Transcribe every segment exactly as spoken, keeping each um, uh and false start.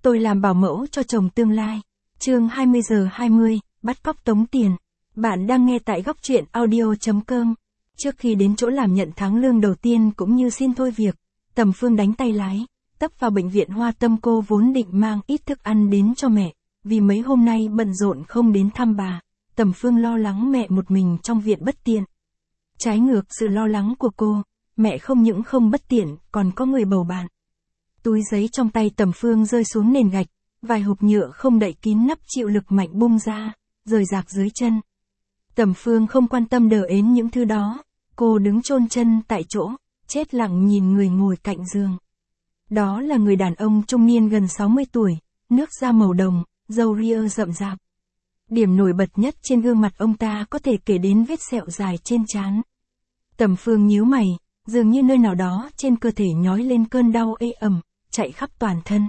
Tôi làm bảo mẫu cho chồng tương lai. Chương hai mươi giờ hai mươi, bắt cóc tống tiền. Bạn đang nghe tại góc truyện audio chấm com. Trước khi đến chỗ làm nhận tháng lương đầu tiên cũng như xin thôi việc, Tầm Phương đánh tay lái, tấp vào bệnh viện Hoa Tâm. Cô vốn định mang ít thức ăn đến cho mẹ, vì mấy hôm nay bận rộn không đến thăm bà. Tầm Phương lo lắng mẹ một mình trong viện bất tiện. Trái ngược sự lo lắng của cô, mẹ không những không bất tiện, còn có người bầu bạn. Túi giấy trong tay Tầm Phương rơi xuống nền gạch, vài hộp nhựa không đậy kín nắp chịu lực mạnh bung ra, rời rạc dưới chân. Tầm Phương không quan tâm đờ ến những thứ đó, cô đứng chôn chân tại chỗ, chết lặng nhìn người ngồi cạnh giường. Đó là người đàn ông trung niên gần sáu mươi tuổi, nước da màu đồng, râu ria rậm rạp. Điểm nổi bật nhất trên gương mặt ông ta có thể kể đến vết sẹo dài trên trán. Tầm Phương nhíu mày, dường như nơi nào đó trên cơ thể nhói lên cơn đau ê ẩm, chạy khắp toàn thân.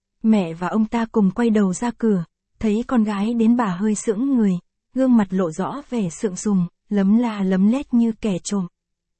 Mẹ và ông ta cùng quay đầu ra cửa, thấy con gái đến bà hơi sững người, gương mặt lộ rõ vẻ sượng sùng, lấm la lấm lét như kẻ trộm.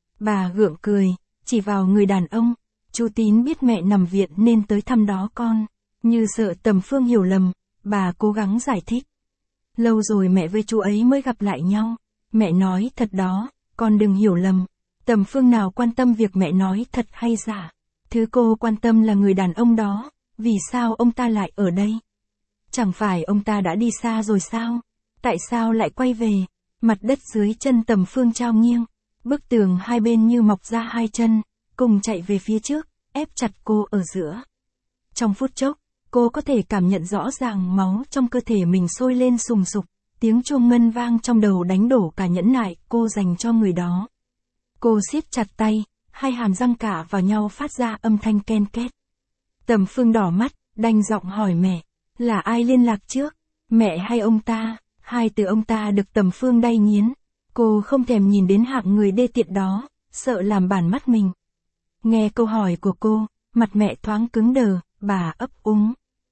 Bà gượng cười, chỉ vào người đàn ông, chú Tín biết mẹ nằm viện nên tới thăm đó con. Như sợ Tầm Phương hiểu lầm, bà cố gắng giải thích. Lâu rồi mẹ với chú ấy mới gặp lại nhau. Mẹ nói thật đó, con đừng hiểu lầm. Tầm Phương nào quan tâm việc mẹ nói thật hay giả. Thứ cô quan tâm là người đàn ông đó, vì sao ông ta lại ở đây? Chẳng phải ông ta đã đi xa rồi sao? Tại sao lại quay về? Mặt đất dưới chân Tầm Phương trao nghiêng, bức tường hai bên như mọc ra hai chân, cùng chạy về phía trước, ép chặt cô ở giữa. Trong phút chốc, cô có thể cảm nhận rõ ràng máu trong cơ thể mình sôi lên sùng sục, tiếng chuông ngân vang trong đầu đánh đổ cả nhẫn nại cô dành cho người đó. Cô siết chặt tay, hai hàm răng cả vào nhau phát ra âm thanh ken két. Tầm Phương đỏ mắt, đanh giọng hỏi mẹ, là ai liên lạc trước? Mẹ hay ông ta? Hai từ ông ta được Tầm Phương đay nghiến. Cô không thèm nhìn đến hạng người đê tiện đó, sợ làm bản mắt mình. Nghe câu hỏi của cô, mặt mẹ thoáng cứng đờ, bà ấp úng.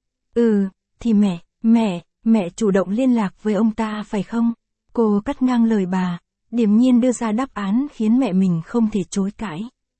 Ừ, thì mẹ, mẹ, mẹ chủ động liên lạc với ông ta phải không? Cô cắt ngang lời bà, điềm nhiên đưa ra đáp án khiến mẹ mình không thể chối cãi.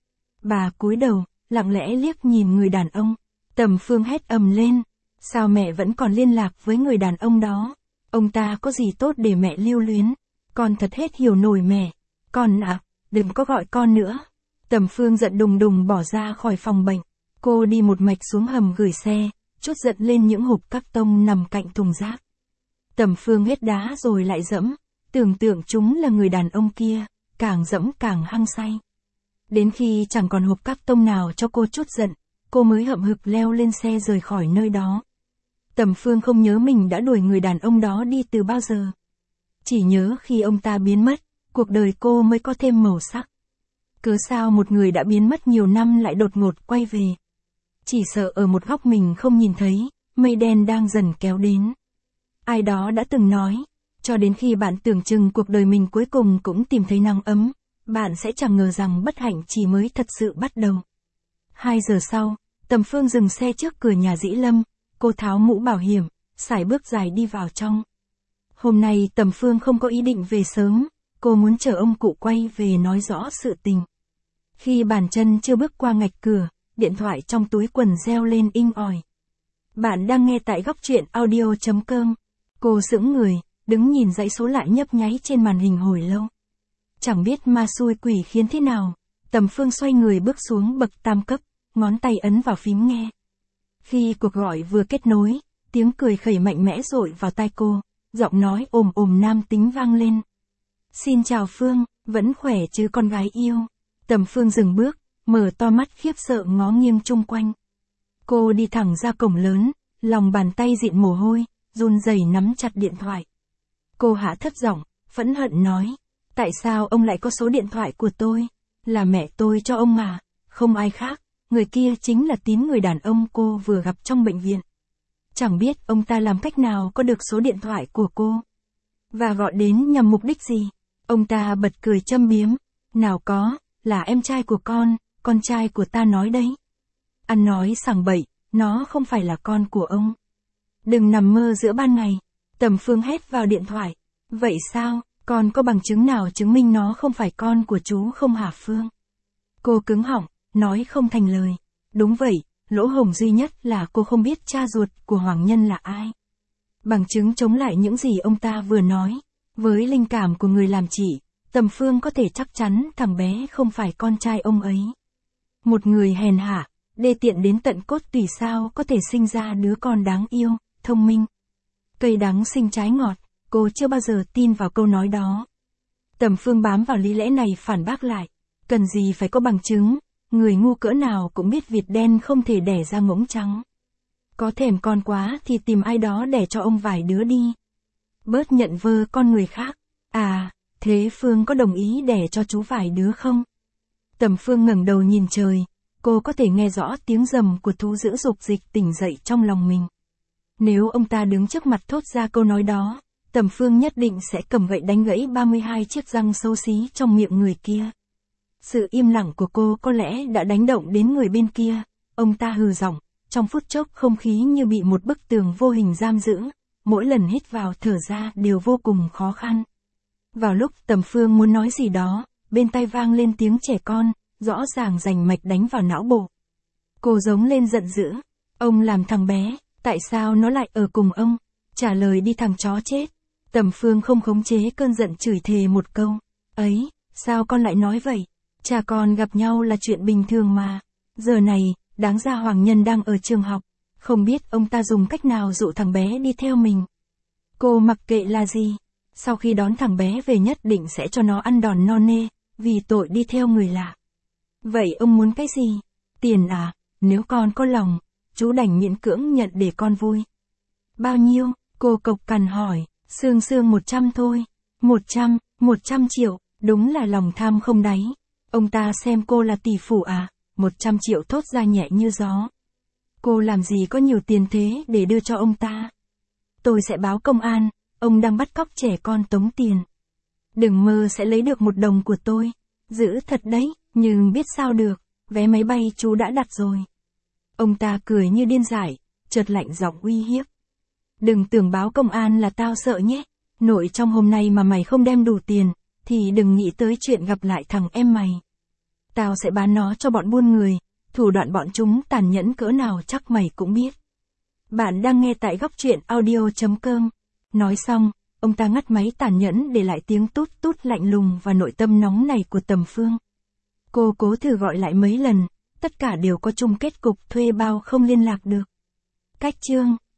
Bà cúi đầu, lặng lẽ liếc nhìn người đàn ông. Tầm Phương hét ầm lên, sao mẹ vẫn còn liên lạc với người đàn ông đó? Ông ta có gì tốt để mẹ lưu luyến? Con thật hết hiểu nổi mẹ. Con à, đừng có gọi con nữa. Tầm Phương giận đùng đùng bỏ ra khỏi phòng bệnh. Cô đi một mạch xuống hầm gửi xe, trút giận lên những hộp các tông nằm cạnh thùng rác. Tầm Phương hết đá rồi lại dẫm, tưởng tượng chúng là người đàn ông kia, càng dẫm càng hăng say. Đến khi chẳng còn hộp các tông nào cho cô trút giận, cô mới hậm hực leo lên xe rời khỏi nơi đó. Tầm Phương không nhớ mình đã đuổi người đàn ông đó đi từ bao giờ. Chỉ nhớ khi ông ta biến mất, cuộc đời cô mới có thêm màu sắc. Cớ sao một người đã biến mất nhiều năm lại đột ngột quay về? Chỉ sợ ở một góc mình không nhìn thấy, mây đen đang dần kéo đến. Ai đó đã từng nói, cho đến khi bạn tưởng chừng cuộc đời mình cuối cùng cũng tìm thấy nắng ấm, bạn sẽ chẳng ngờ rằng bất hạnh chỉ mới thật sự bắt đầu. Hai giờ sau, Tầm Phương dừng xe trước cửa nhà Dĩ Lâm, cô tháo mũ bảo hiểm, sải bước dài đi vào trong. Hôm nay Tầm Phương không có ý định về sớm, cô muốn chờ ông cụ quay về nói rõ sự tình. Khi bàn chân chưa bước qua ngạch cửa, điện thoại trong túi quần reo lên inh ỏi. Bạn đang nghe tại góc truyện audio chấm com. Cô sững người, đứng nhìn dãy số lạ nhấp nháy trên màn hình hồi lâu. Chẳng biết ma xui quỷ khiến thế nào, Tầm Phương xoay người bước xuống bậc tam cấp, ngón tay ấn vào phím nghe. Khi cuộc gọi vừa kết nối, tiếng cười khẩy mạnh mẽ dội vào tai cô, giọng nói ồm ồm nam tính vang lên. Xin chào Phương, vẫn khỏe chứ con gái yêu? Tầm Phương dừng bước, mở to mắt khiếp sợ ngó nghiêng chung quanh. Cô đi thẳng ra cổng lớn, lòng bàn tay dịn mồ hôi, run rẩy nắm chặt điện thoại. Cô hạ thấp giọng, phẫn hận nói, tại sao ông lại có số điện thoại của tôi? Là mẹ tôi cho ông à? Không ai khác, người kia chính là Tín, người đàn ông cô vừa gặp trong bệnh viện. Chẳng biết ông ta làm cách nào có được số điện thoại của cô. Và gọi đến nhằm mục đích gì? Ông ta bật cười châm biếm, nào có, là em trai của con, con trai của ta nói đấy. Ăn nói sảng bậy, nó không phải là con của ông. Đừng nằm mơ giữa ban ngày. Tầm Phương hét vào điện thoại. Vậy sao, con có bằng chứng nào chứng minh nó không phải con của chú không hả Phương? Cô cứng họng, nói không thành lời. Đúng vậy, lỗ hổng duy nhất là cô không biết cha ruột của Hoàng Nhân là ai. Bằng chứng chống lại những gì ông ta vừa nói, với linh cảm của người làm chị, Tầm Phương có thể chắc chắn thằng bé không phải con trai ông ấy. Một người hèn hạ, đê tiện đến tận cốt tủy sao có thể sinh ra đứa con đáng yêu, thông minh. Cây đắng sinh trái ngọt, cô chưa bao giờ tin vào câu nói đó. Tầm Phương bám vào lý lẽ này phản bác lại, cần gì phải có bằng chứng, người ngu cỡ nào cũng biết vịt đen không thể đẻ ra ngỗng trắng. Có thèm con quá thì tìm ai đó đẻ cho ông vài đứa đi. Bớt nhận vơ con người khác. À, thế Phương có đồng ý đẻ cho chú vài đứa không? Tầm Phương ngẩng đầu nhìn trời, cô có thể nghe rõ tiếng rầm của thú dữ dục dịch tỉnh dậy trong lòng mình. Nếu ông ta đứng trước mặt thốt ra câu nói đó, Tầm Phương nhất định sẽ cầm gậy đánh gãy ba mươi hai chiếc răng xấu xí trong miệng người kia. Sự im lặng của cô có lẽ đã đánh động đến người bên kia, ông ta hừ giọng, trong phút chốc không khí như bị một bức tường vô hình giam giữ, mỗi lần hít vào thở ra đều vô cùng khó khăn. Vào lúc Tầm Phương muốn nói gì đó, bên tai vang lên tiếng trẻ con, rõ ràng rành mạch đánh vào não bộ. Cô giống lên giận dữ, ông làm thằng bé, tại sao nó lại ở cùng ông? Trả lời đi thằng chó chết. Tầm Phương không khống chế cơn giận chửi thề một câu, ấy, sao con lại nói vậy? Cha con gặp nhau là chuyện bình thường mà. Giờ này, đáng ra Hoàng Nhân đang ở trường học, không biết ông ta dùng cách nào dụ thằng bé đi theo mình. Cô mặc kệ là gì, sau khi đón thằng bé về nhất định sẽ cho nó ăn đòn no nê, vì tội đi theo người lạ. Vậy ông muốn cái gì? Tiền à? Nếu con có lòng, chú đành miễn cưỡng nhận để con vui. Bao nhiêu? Cô cộc cằn hỏi. Sương sương một trăm thôi. Một trăm, một trăm triệu, đúng là lòng tham không đáy. Ông ta xem cô là tỷ phú à? Một trăm triệu thốt ra nhẹ như gió. Cô làm gì có nhiều tiền thế để đưa cho ông ta? Tôi sẽ báo công an, ông đang bắt cóc trẻ con tống tiền. Đừng mơ sẽ lấy được một đồng của tôi. Giữ thật đấy, nhưng biết sao được, vé máy bay chú đã đặt rồi. Ông ta cười như điên dại, chợt lạnh giọng uy hiếp. Đừng tưởng báo công an là tao sợ nhé. Nội trong hôm nay mà mày không đem đủ tiền, thì đừng nghĩ tới chuyện gặp lại thằng em mày. Tao sẽ bán nó cho bọn buôn người, thủ đoạn bọn chúng tàn nhẫn cỡ nào chắc mày cũng biết. Bạn đang nghe tại góc truyện audio chấm com. Nói xong, ông ta ngắt máy tàn nhẫn để lại tiếng tút tút lạnh lùng và nội tâm nóng này của Tầm Phương. Cô cố thử gọi lại mấy lần, tất cả đều có chung kết cục thuê bao không liên lạc được. Cách chương